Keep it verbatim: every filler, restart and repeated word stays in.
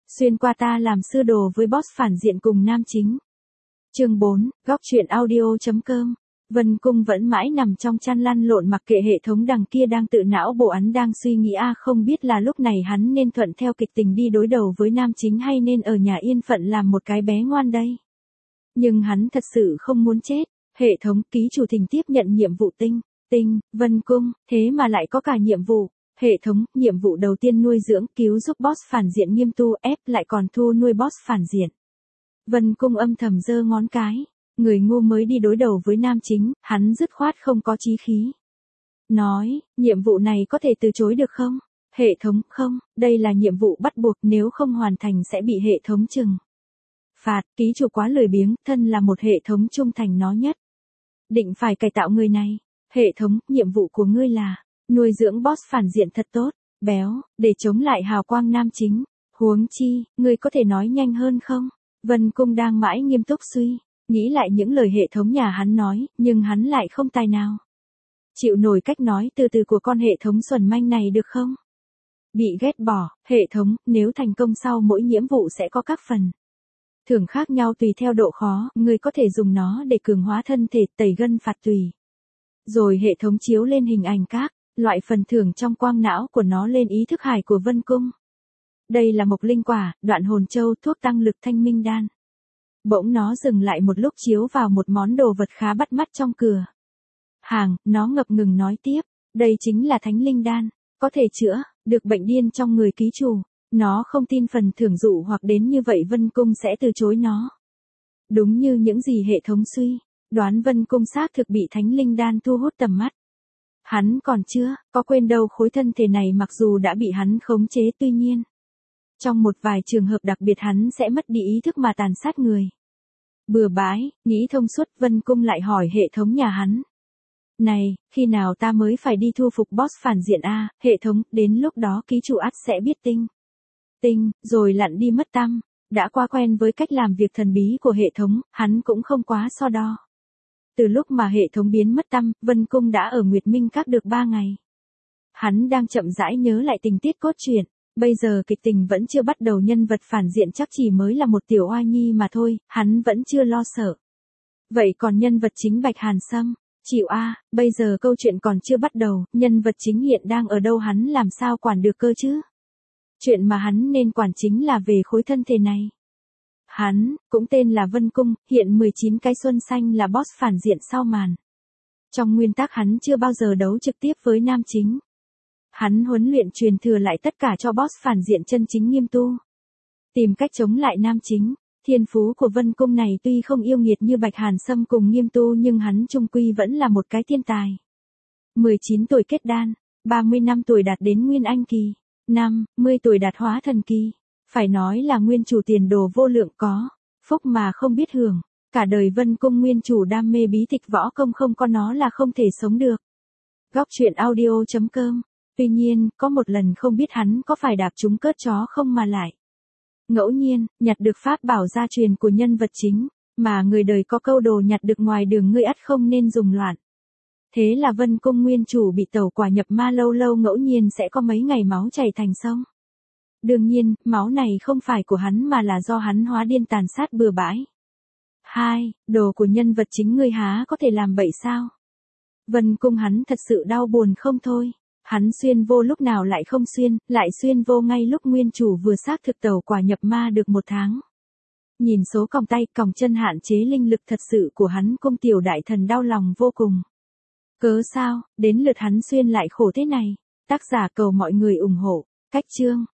Xuyên qua ta làm sư đồ với boss phản diện cùng nam chính. Chương bốn, góc truyện audio.com. Vân Cung vẫn mãi nằm trong chăn lăn lộn mặc kệ hệ thống đằng kia đang tự não bộ hắn đang suy nghĩ a à, không biết là lúc này hắn nên thuận theo kịch tình đi đối đầu với nam chính hay nên ở nhà yên phận làm một cái bé ngoan đây. Nhưng hắn thật sự không muốn chết. Hệ thống ký chủ thỉnh tiếp nhận nhiệm vụ tinh, tinh, Vân Cung, thế mà lại có cả nhiệm vụ. Hệ thống, nhiệm vụ đầu tiên nuôi dưỡng, cứu giúp boss phản diện Nghiêm Tu, ép lại còn thu nuôi boss phản diện. Vân Cung âm thầm giơ ngón cái. Người ngu mới đi đối đầu với nam chính, hắn dứt khoát không có chí khí. Nói, nhiệm vụ này có thể từ chối được không? Hệ thống, không, đây là nhiệm vụ bắt buộc, nếu không hoàn thành sẽ bị hệ thống trừng phạt. Ký chủ quá lười biếng, thân là một hệ thống trung thành nó nhất định phải cải tạo người này. Hệ thống, nhiệm vụ của ngươi là nuôi dưỡng boss phản diện thật tốt, béo, để chống lại hào quang nam chính. Huống chi, ngươi có thể nói nhanh hơn không? Vân Cung đang mãi nghiêm túc suy nghĩ lại những lời hệ thống nhà hắn nói, nhưng hắn lại không tài nào chịu nổi cách nói từ từ của con hệ thống xuẩn manh này được không? Bị ghét bỏ, hệ thống, nếu thành công sau mỗi nhiệm vụ sẽ có các phần thưởng khác nhau tùy theo độ khó, người có thể dùng nó để cường hóa thân thể, tẩy gân phạt tùy. Rồi hệ thống chiếu lên hình ảnh các loại phần thưởng trong quang não của nó lên ý thức hải của Vân Cung. Đây là mộc linh quả, đoạn hồn châu, thuốc tăng lực thanh minh đan. Bỗng nó dừng lại một lúc chiếu vào một món đồ vật khá bắt mắt trong cửa hàng, nó ngập ngừng nói tiếp, đây chính là thánh linh đan, có thể chữa được bệnh điên trong người ký chủ. Nó không tin phần thưởng dụ hoặc đến như vậy Vân Cung sẽ từ chối nó. Đúng như những gì hệ thống suy đoán, Vân Cung xác thực bị thánh linh đan thu hút tầm mắt. Hắn còn chưa có quên đâu khối thân thể này mặc dù đã bị hắn khống chế, tuy nhiên trong một vài trường hợp đặc biệt hắn sẽ mất đi ý thức mà tàn sát người. Bừa bãi, nghĩ thông suốt, Vân Cung lại hỏi hệ thống nhà hắn. Này, khi nào ta mới phải đi thu phục boss phản diện a? Hệ thống, đến lúc đó ký chủ ắt sẽ biết tinh. Tinh, rồi lặn đi mất tăm. Đã quá quen với cách làm việc thần bí của hệ thống, hắn cũng không quá so đo. Từ lúc mà hệ thống biến mất tăm, Vân Cung đã ở Nguyệt Minh Các được ba ngày. Hắn đang chậm rãi nhớ lại tình tiết cốt truyện. Bây giờ kịch tình vẫn chưa bắt đầu, nhân vật phản diện chắc chỉ mới là một tiểu oa nhi mà thôi, hắn vẫn chưa lo sợ. Vậy còn nhân vật chính Bạch Hàn Sâm? Chịu a, bây giờ câu chuyện còn chưa bắt đầu, nhân vật chính hiện đang ở đâu hắn làm sao quản được cơ chứ? Chuyện mà hắn nên quản chính là về khối thân thể này. Hắn, cũng tên là Vân Cung, hiện mười chín cái xuân xanh là boss phản diện sau màn. Trong nguyên tắc hắn chưa bao giờ đấu trực tiếp với nam chính. Hắn huấn luyện truyền thừa lại tất cả cho boss phản diện chân chính Nghiêm Tu. Tìm cách chống lại nam chính. Thiên phú của Vân Cung này tuy không yêu nghiệt như Bạch Hàn Sâm cùng Nghiêm Tu nhưng hắn chung quy vẫn là một cái thiên tài. mười chín tuổi kết đan, ba mươi năm tuổi đạt đến Nguyên Anh kỳ, năm mươi tuổi đạt Hóa Thần kỳ. Phải nói là nguyên chủ tiền đồ vô lượng, có phúc mà không biết hưởng. Cả đời Vân Cung nguyên chủ đam mê bí tịch võ công, không có nó là không thể sống được. Góc truyện audio.com. Tuy nhiên, có một lần không biết hắn có phải đạp trúng cớt chó không mà lại ngẫu nhiên nhặt được pháp bảo gia truyền của nhân vật chính, mà người đời có câu đồ nhặt được ngoài đường ngươi ắt không nên dùng loạn. Thế là Vân Cung nguyên chủ bị tẩu quả nhập ma, lâu lâu ngẫu nhiên sẽ có mấy ngày máu chảy thành sông. Đương nhiên, máu này không phải của hắn mà là do hắn hóa điên tàn sát bừa bãi. Hai, đồ của nhân vật chính ngươi há có thể làm bậy sao? Vân Cung hắn thật sự đau buồn không thôi. Hắn xuyên vô lúc nào lại không xuyên, lại xuyên vô ngay lúc nguyên chủ vừa xác thực tẩu quả nhập ma được một tháng. Nhìn số còng tay, còng chân hạn chế linh lực thật sự của hắn, Cung tiểu đại thần đau lòng vô cùng. Cớ sao, đến lượt hắn xuyên lại khổ thế này? Tác giả cầu mọi người ủng hộ. Cách chương.